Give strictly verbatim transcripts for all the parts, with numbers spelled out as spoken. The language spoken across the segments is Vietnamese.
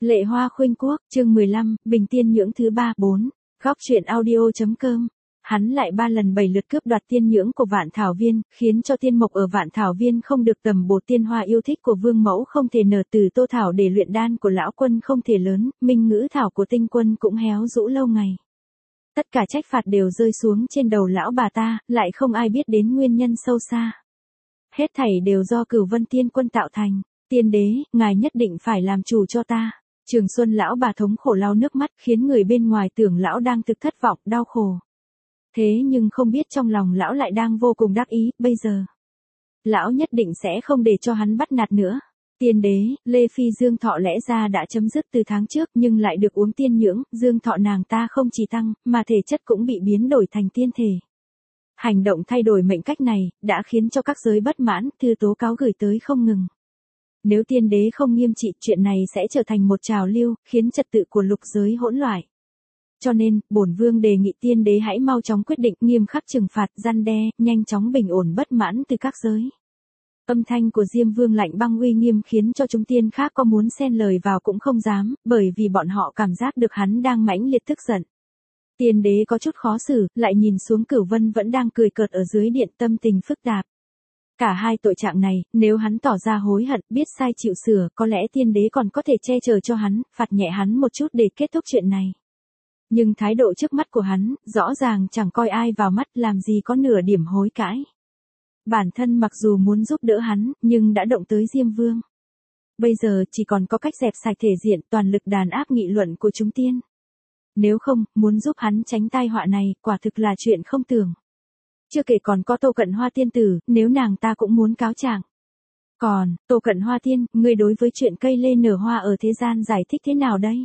Lệ Hoa Khuynh Quốc, chương mười lăm, Bình Tiên Nhưỡng thứ ba bốn, góc truyện audio.com. Hắn lại ba lần bảy lượt cướp đoạt tiên nhưỡng của Vạn Thảo Viên, khiến cho tiên mộc ở Vạn Thảo Viên không được tầm bổ, tiên hoa yêu thích của Vương Mẫu không thể nở, từ Tô Thảo để luyện đan của Lão Quân không thể lớn, Minh Ngữ Thảo của Tinh Quân cũng héo rũ lâu ngày. Tất cả trách phạt đều rơi xuống trên đầu lão bà ta, lại không ai biết đến nguyên nhân sâu xa. Hết thảy đều do Cửu Vân Tiên Quân tạo thành. Tiên đế, ngài nhất định phải làm chủ cho ta. Trường Xuân lão bà thống khổ lau nước mắt, khiến người bên ngoài tưởng lão đang thực thất vọng, đau khổ. Thế nhưng không biết trong lòng lão lại đang vô cùng đắc ý, bây giờ. Lão nhất định sẽ không để cho hắn bắt nạt nữa. Tiên đế, Lê Phi Dương thọ lẽ ra đã chấm dứt từ tháng trước nhưng lại được uống tiên nhưỡng, dương thọ nàng ta không chỉ tăng, mà thể chất cũng bị biến đổi thành tiên thể. Hành động thay đổi mệnh cách này, đã khiến cho các giới bất mãn, thư tố cáo gửi tới không ngừng. Nếu tiên đế không nghiêm trị, chuyện này sẽ trở thành một trào lưu, khiến trật tự của lục giới hỗn loạn. Cho nên, bổn vương đề nghị tiên đế hãy mau chóng quyết định, nghiêm khắc trừng phạt, răn đe, nhanh chóng bình ổn bất mãn từ các giới. Âm thanh của Diêm Vương lạnh băng uy nghiêm khiến cho chúng tiên khác có muốn xen lời vào cũng không dám, bởi vì bọn họ cảm giác được hắn đang mãnh liệt tức giận. Tiên đế có chút khó xử, lại nhìn xuống Cửu Vân vẫn đang cười cợt ở dưới điện, tâm tình phức tạp. Cả hai tội trạng này, nếu hắn tỏ ra hối hận, biết sai chịu sửa, có lẽ tiên đế còn có thể che chở cho hắn, phạt nhẹ hắn một chút để kết thúc chuyện này. Nhưng thái độ trước mắt của hắn, rõ ràng chẳng coi ai vào mắt, làm gì có nửa điểm hối cãi. Bản thân mặc dù muốn giúp đỡ hắn, nhưng đã động tới Diêm Vương. Bây giờ chỉ còn có cách dẹp sạch thể diện, toàn lực đàn áp nghị luận của chúng tiên. Nếu không, muốn giúp hắn tránh tai họa này, quả thực là chuyện không tưởng. Chưa kể còn có Tô Cận Hoa tiên tử, nếu nàng ta cũng muốn cáo trạng. Còn, Tô Cận Hoa tiên, ngươi đối với chuyện cây lê nở hoa ở thế gian giải thích thế nào đây?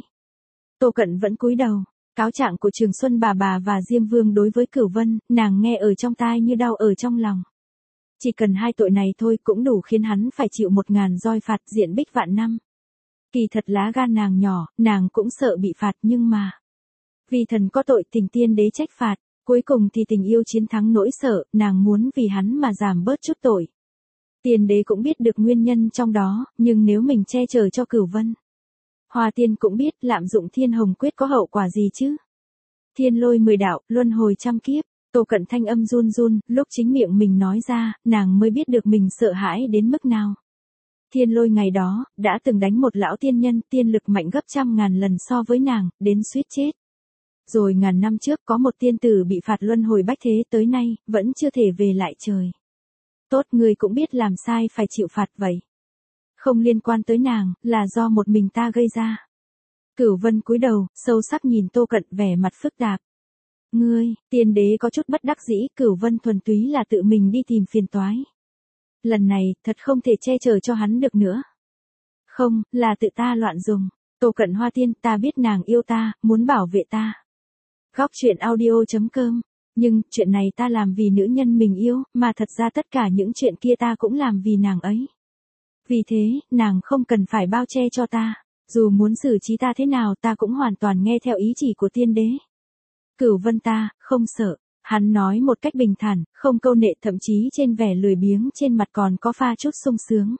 Tô Cận vẫn cúi đầu, cáo trạng của Trường Xuân bà bà và Diêm Vương đối với Cửu Vân, nàng nghe ở trong tai như đau ở trong lòng. Chỉ cần hai tội này thôi cũng đủ khiến hắn phải chịu một ngàn roi phạt, diện bích vạn năm. Kỳ thật lá gan nàng nhỏ, nàng cũng sợ bị phạt nhưng mà. Vì thần có tội, tình tiên đế trách phạt. Cuối cùng thì tình yêu chiến thắng nỗi sợ, nàng muốn vì hắn mà giảm bớt chút tội. Tiên đế cũng biết được nguyên nhân trong đó, nhưng nếu mình che chở cho Cửu Vân. Hoa tiên cũng biết lạm dụng thiên hồng quyết có hậu quả gì chứ. Thiên lôi mười đạo, luân hồi trăm kiếp, Tô Cận thanh âm run run, lúc chính miệng mình nói ra, nàng mới biết được mình sợ hãi đến mức nào. Thiên lôi ngày đó, đã từng đánh một lão tiên nhân, tiên lực mạnh gấp trăm ngàn lần so với nàng, đến suýt chết. Rồi ngàn năm trước có một tiên tử bị phạt luân hồi bách thế, tới nay, vẫn chưa thể về lại trời. Tốt, người cũng biết làm sai phải chịu phạt vậy. Không liên quan tới nàng, là do một mình ta gây ra. Cửu Vân cúi đầu, sâu sắc nhìn Tô Cận, vẻ mặt phức tạp. Ngươi, tiên đế có chút bất đắc dĩ, Cửu Vân thuần túy là tự mình đi tìm phiền toái. Lần này, thật không thể che chở cho hắn được nữa. Không, là tự ta loạn dùng. Tô Cận Hoa tiên, ta biết nàng yêu ta, muốn bảo vệ ta. Góc truyện audio.com. Nhưng, chuyện này ta làm vì nữ nhân mình yêu, mà thật ra tất cả những chuyện kia ta cũng làm vì nàng ấy. Vì thế, nàng không cần phải bao che cho ta. Dù muốn xử trí ta thế nào ta cũng hoàn toàn nghe theo ý chỉ của tiên đế. Cửu Vân ta, không sợ. Hắn nói một cách bình thản, không câu nệ, thậm chí trên vẻ lười biếng trên mặt còn có pha chút sung sướng.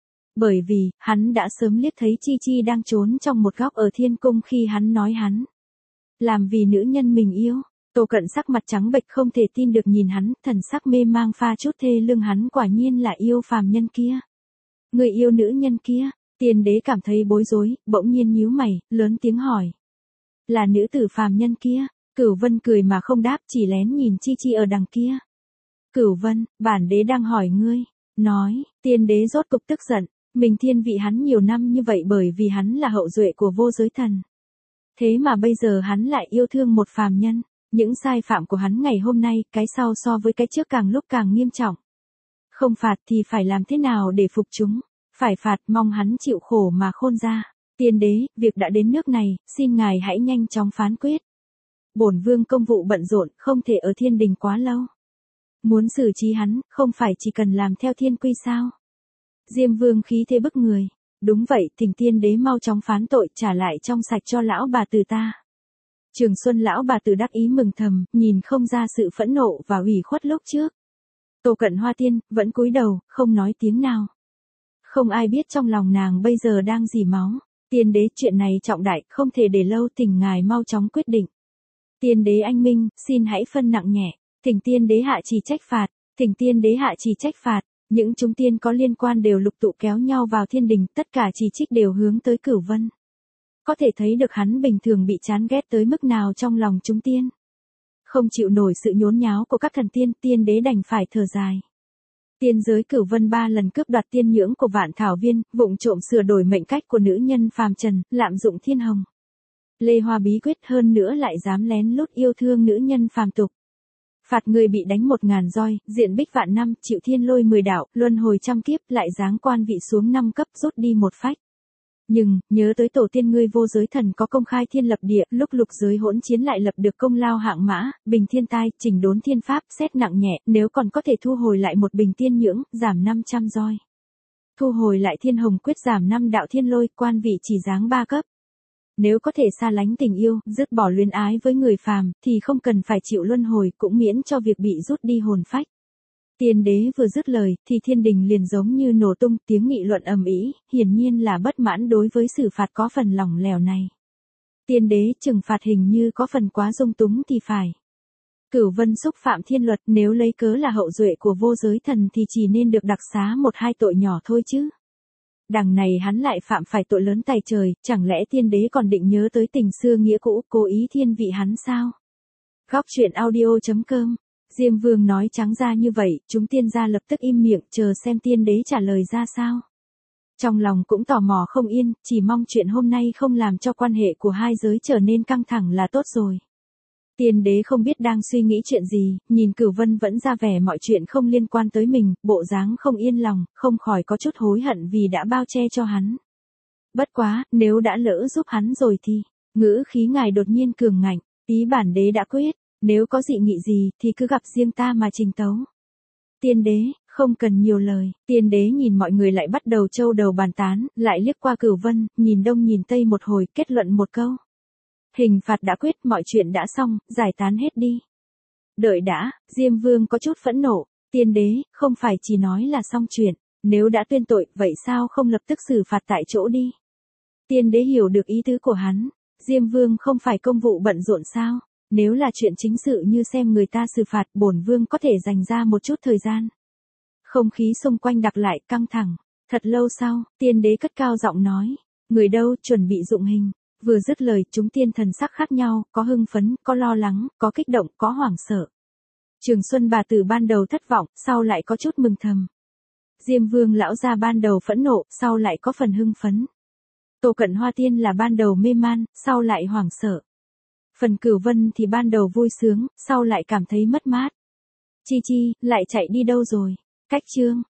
Bởi vì, hắn đã sớm liếc thấy Chi Chi đang trốn trong một góc ở thiên cung khi hắn nói hắn. Làm vì nữ nhân mình yêu. Tô Cận sắc mặt trắng bệch không thể tin được nhìn hắn, thần sắc mê mang pha chút thê lương, hắn quả nhiên là yêu phàm nhân kia. Người yêu nữ nhân kia, tiên đế cảm thấy bối rối, bỗng nhiên nhíu mày, lớn tiếng hỏi. Là nữ tử phàm nhân kia, Cửu Vân cười mà không đáp, chỉ lén nhìn Chi Chi ở đằng kia. Cửu Vân, bản đế đang hỏi ngươi, nói, tiên đế rốt cục tức giận, mình thiên vị hắn nhiều năm như vậy bởi vì hắn là hậu duệ của vô giới thần. Thế mà bây giờ hắn lại yêu thương một phàm nhân, những sai phạm của hắn ngày hôm nay, cái sau so với cái trước càng lúc càng nghiêm trọng. Không phạt thì phải làm thế nào để phục chúng, phải phạt, mong hắn chịu khổ mà khôn ra. Tiên đế, việc đã đến nước này, xin ngài hãy nhanh chóng phán quyết. Bổn vương công vụ bận rộn, không thể ở thiên đình quá lâu. Muốn xử trí hắn, không phải chỉ cần làm theo thiên quy sao? Diêm Vương khí thế bức người. Đúng vậy, thỉnh tiên đế mau chóng phán tội, trả lại trong sạch cho lão bà tử ta. Trường Xuân lão bà tử đắc ý mừng thầm, nhìn không ra sự phẫn nộ và ủy khuất lúc trước. Tô Cận Hoa tiên, vẫn cúi đầu, không nói tiếng nào. Không ai biết trong lòng nàng bây giờ đang dỉ máu. Tiên đế, chuyện này trọng đại, không thể để lâu, thỉnh ngài mau chóng quyết định. Tiên đế anh minh, xin hãy phân nặng nhẹ, thỉnh tiên đế hạ chỉ trách phạt, thỉnh tiên đế hạ chỉ trách phạt. Những chúng tiên có liên quan đều lục tụ kéo nhau vào thiên đình, tất cả chỉ trích đều hướng tới Cửu Vân. Có thể thấy được hắn bình thường bị chán ghét tới mức nào trong lòng chúng tiên. Không chịu nổi sự nhốn nháo của các thần tiên, tiên đế đành phải thở dài. Tiên giới Cửu Vân ba lần cướp đoạt tiên nhưỡng của Vạn Thảo Viên, vụng trộm sửa đổi mệnh cách của nữ nhân phàm trần, lạm dụng thiên hồng. Lê Hoa bí quyết, hơn nữa lại dám lén lút yêu thương nữ nhân phàm tục. Phạt người bị đánh một ngàn roi, diện bích vạn năm, chịu thiên lôi mười đạo, luân hồi trăm kiếp, lại giáng quan vị xuống năm cấp, rút đi một phách. Nhưng, nhớ tới tổ tiên ngươi vô giới thần có công khai thiên lập địa, lúc lục giới hỗn chiến lại lập được công lao hạng mã, bình thiên tai, chỉnh đốn thiên pháp, xét nặng nhẹ, nếu còn có thể thu hồi lại một bình tiên nhưỡng, giảm năm trăm roi. Thu hồi lại thiên hồng quyết, giảm năm đạo thiên lôi, quan vị chỉ giáng ba cấp. Nếu có thể xa lánh tình yêu, dứt bỏ luyến ái với người phàm, thì không cần phải chịu luân hồi, cũng miễn cho việc bị rút đi hồn phách. Tiên đế vừa dứt lời, thì thiên đình liền giống như nổ tung, tiếng nghị luận ầm ĩ, hiển nhiên là bất mãn đối với xử phạt có phần lỏng lẻo này. Tiên đế trừng phạt hình như có phần quá dung túng thì phải. Cửu Vân xúc phạm thiên luật, nếu lấy cớ là hậu duệ của vô giới thần thì chỉ nên được đặc xá một hai tội nhỏ thôi chứ. Đằng này hắn lại phạm phải tội lớn tày trời, chẳng lẽ tiên đế còn định nhớ tới tình xưa nghĩa cũ, cố ý thiên vị hắn sao? Góc truyện audio chấm com. Diêm Vương nói trắng ra như vậy, chúng tiên gia lập tức im miệng, chờ xem tiên đế trả lời ra sao. Trong lòng cũng tò mò không yên, chỉ mong chuyện hôm nay không làm cho quan hệ của hai giới trở nên căng thẳng là tốt rồi. Tiên đế không biết đang suy nghĩ chuyện gì, nhìn Cửu Vân vẫn ra vẻ mọi chuyện không liên quan tới mình, bộ dáng không yên lòng, không khỏi có chút hối hận vì đã bao che cho hắn. Bất quá, nếu đã lỡ giúp hắn rồi thì, ngữ khí ngài đột nhiên cường ngạnh, ý bản đế đã quyết, nếu có dị nghị gì thì cứ gặp riêng ta mà trình tấu. Tiên đế, không cần nhiều lời, tiên đế nhìn mọi người lại bắt đầu trâu đầu bàn tán, lại liếc qua Cửu Vân, nhìn đông nhìn tây một hồi, kết luận một câu. Hình phạt đã quyết, mọi chuyện đã xong, giải tán hết đi. Đợi đã, Diêm Vương có chút phẫn nộ, tiên đế, không phải chỉ nói là xong chuyện, nếu đã tuyên tội, vậy sao không lập tức xử phạt tại chỗ đi? Tiên đế hiểu được ý tứ của hắn, Diêm Vương không phải công vụ bận rộn sao? Nếu là chuyện chính sự như xem người ta xử phạt, bổn vương có thể dành ra một chút thời gian. Không khí xung quanh đặc lại căng thẳng, thật lâu sau, tiên đế cất cao giọng nói, người đâu, chuẩn bị dụng hình. Vừa dứt lời, chúng tiên thần sắc khác nhau, có hưng phấn, có lo lắng, có kích động, có hoảng sợ. Trường Xuân bà tử ban đầu thất vọng, sau lại có chút mừng thầm. Diêm Vương lão gia ban đầu phẫn nộ, sau lại có phần hưng phấn. Tô Cận Hoa Tiên là ban đầu mê man, sau lại hoảng sợ. Phần Cửu Vân thì ban đầu vui sướng, sau lại cảm thấy mất mát. Chi Chi, lại chạy đi đâu rồi? Cách chương.